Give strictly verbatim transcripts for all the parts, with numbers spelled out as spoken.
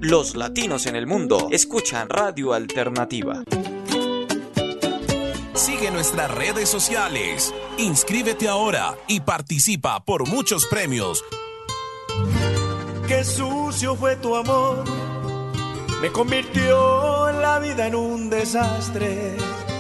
Los latinos en el mundo escuchan Radio Alternativa. Sigue nuestras redes sociales. Inscríbete ahora y participa por muchos premios. Qué sucio fue tu amor, me convirtió la vida en un desastre.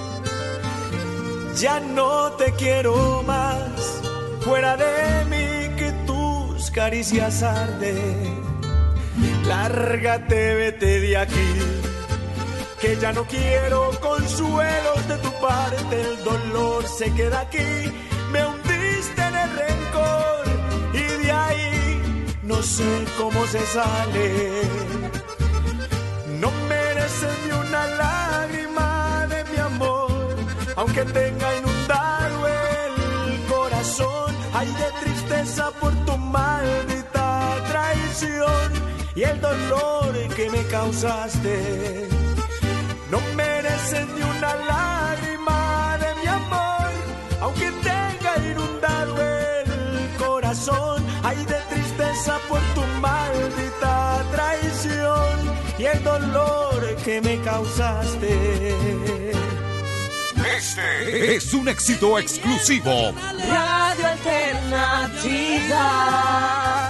Ya no te quiero más, fuera de mí que tus caricias arden. Lárgate, vete de aquí, que ya no quiero consuelos de tu parte. El dolor se queda aquí, me hundiste en el rencor y de ahí no sé cómo se sale. No mereces ni una lágrima de mi amor, aunque tenga inundado el corazón. Ay, de tristeza por tu maldita traición y el dolor que me causaste. No mereces ni una lágrima de mi amor, aunque tenga inundado el corazón. Ay, de tristeza por tu maldita traición y el dolor que me causaste. Este es un éxito exclusivo. Radio Alternativa.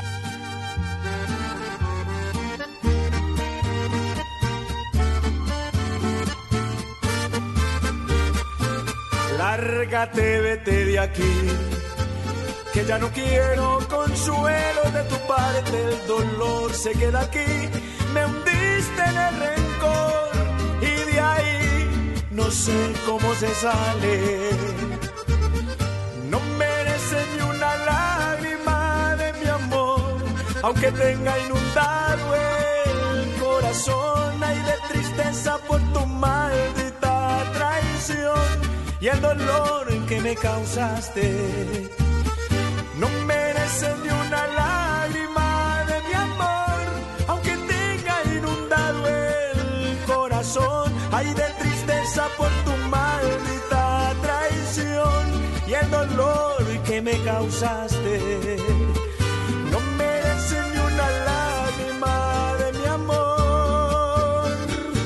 Lárgate, vete de aquí, que ya no quiero consuelo de tu parte. El dolor se queda aquí, me hundiste en el rencor y de ahí no sé cómo se sale. No mereces ni una lágrima de mi amor, aunque tenga inundado el corazón. Ay, de tristeza por tu maldita traición y el dolor que me causaste. No mereces ni una lágrima de mi amor, aunque tenga inundado el corazón. Ay, de tristeza por tu maldita traición y el dolor que me causaste. No mereces ni una lágrima de mi amor,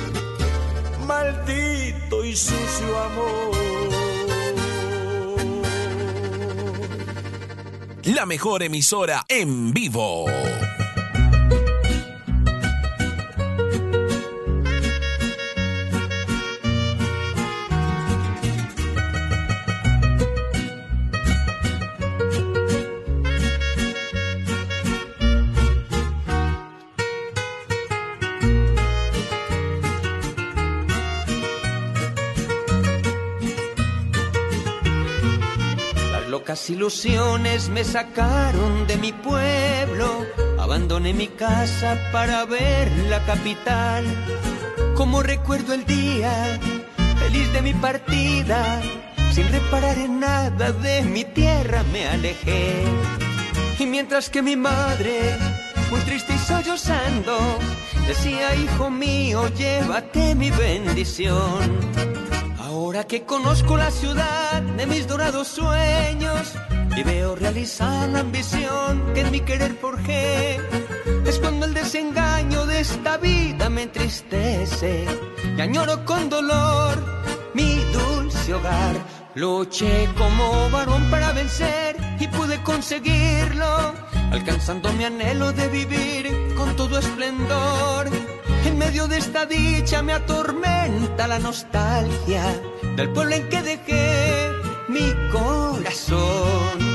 maldito y sucio amor. La mejor emisora en vivo. Las ilusiones me sacaron de mi pueblo, abandoné mi casa para ver la capital. Como recuerdo el día feliz de mi partida, sin reparar en nada de mi tierra me alejé. Y mientras que mi madre, muy triste y sollozando, decía: hijo mío, llévate mi bendición. Ahora que conozco la ciudad de mis dorados sueños y veo realizada la ambición que en mi querer forjé, es cuando el desengaño de esta vida me entristece y añoro con dolor mi dulce hogar. Luché como varón para vencer y pude conseguirlo, alcanzando mi anhelo de vivir con todo esplendor. En medio de esta dicha me atormenta la nostalgia del pueblo en que dejé mi corazón.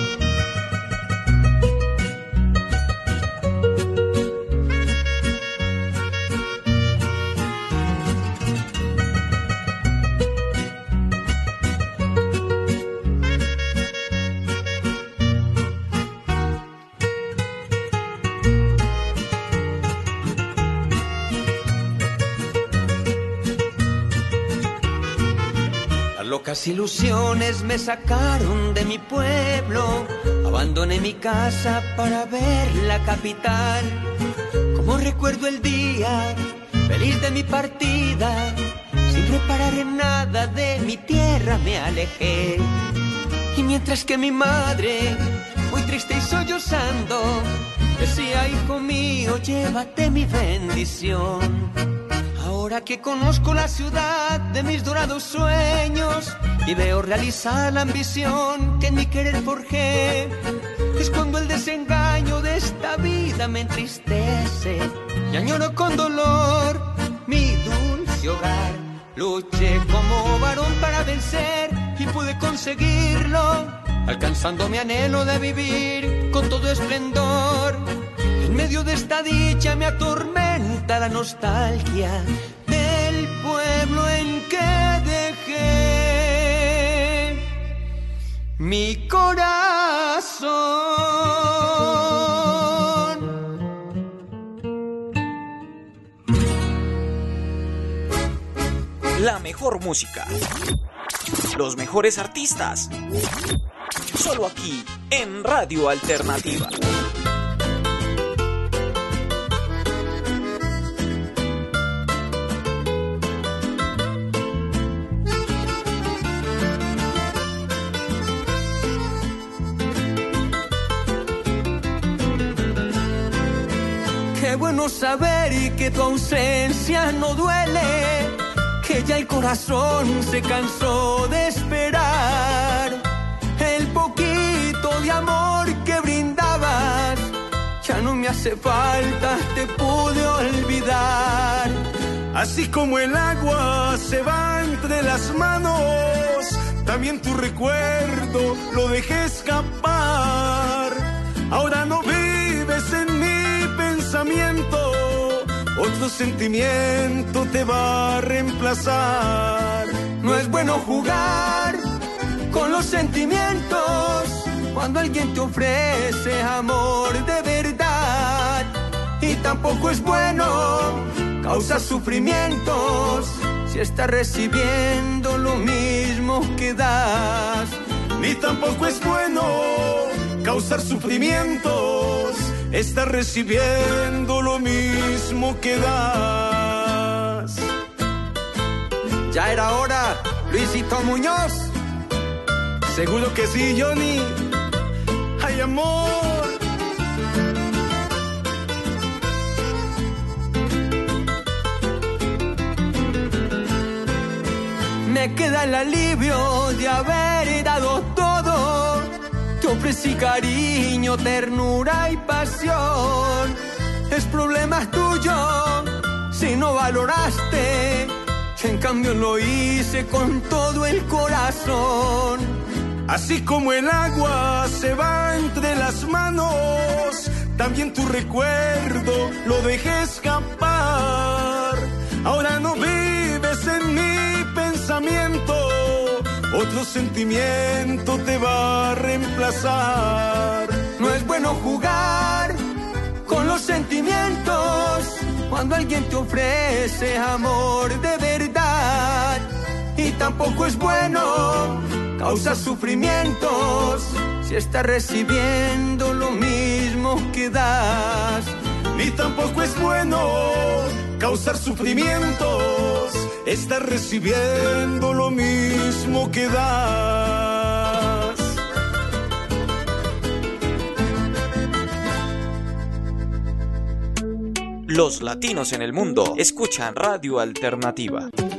Locas ilusiones me sacaron de mi pueblo, abandoné mi casa para ver la capital. Como recuerdo el día feliz de mi partida, sin reparar en nada de mi tierra me alejé. Y mientras que mi madre, muy triste y sollozando, decía, hijo mío, llévate mi bendición. Ahora que conozco la ciudad de mis dorados sueños y veo realizar la ambición que en mi querer forjé, es cuando el desengaño de esta vida me entristece y añoro con dolor mi dulce hogar. Luché como varón para vencer y pude conseguirlo, alcanzando mi anhelo de vivir con todo esplendor. En medio de esta dicha me atormenta la nostalgia del pueblo en que dejé mi corazón. La mejor música, los mejores artistas, solo aquí en Radio Alternativa. Qué bueno saber y que tu ausencia no duele, que ya el corazón se cansó de esperar. El poquito de amor que brindabas ya no me hace falta, te pude olvidar. Así como el agua se va entre las manos, también tu recuerdo lo dejé escapar. Ahora no vives en mi pensamiento, otro sentimiento te va a reemplazar. No es bueno jugar con los sentimientos cuando alguien te ofrece amor de verdad. Y tampoco es bueno causar sufrimientos si estás recibiendo lo mismo que das. Ni tampoco es bueno causar sufrimientos, estás recibiendo lo mismo que das. Ya era hora, Luisito Muñoz. Seguro que sí, Johnny. Ay, amor. Me queda el alivio de haber dado todo. Te ofrecí cariño, ternura y pasión. Es problema tuyo si no valoraste. En cambio lo hice con todo el corazón. Así como el agua se va entre las manos, también tu recuerdo lo dejé escapar. Ahora no vives en mi pensamiento, otro sentimiento te va a reemplazar. No es bueno jugar con los sentimientos cuando alguien te ofrece amor de verdad. Y tampoco es bueno causar sufrimientos si estás recibiendo lo mismo que das. Ni tampoco es bueno causar sufrimientos, estás recibiendo lo mismo que das. Los latinos en el mundo escuchan Radio Alternativa.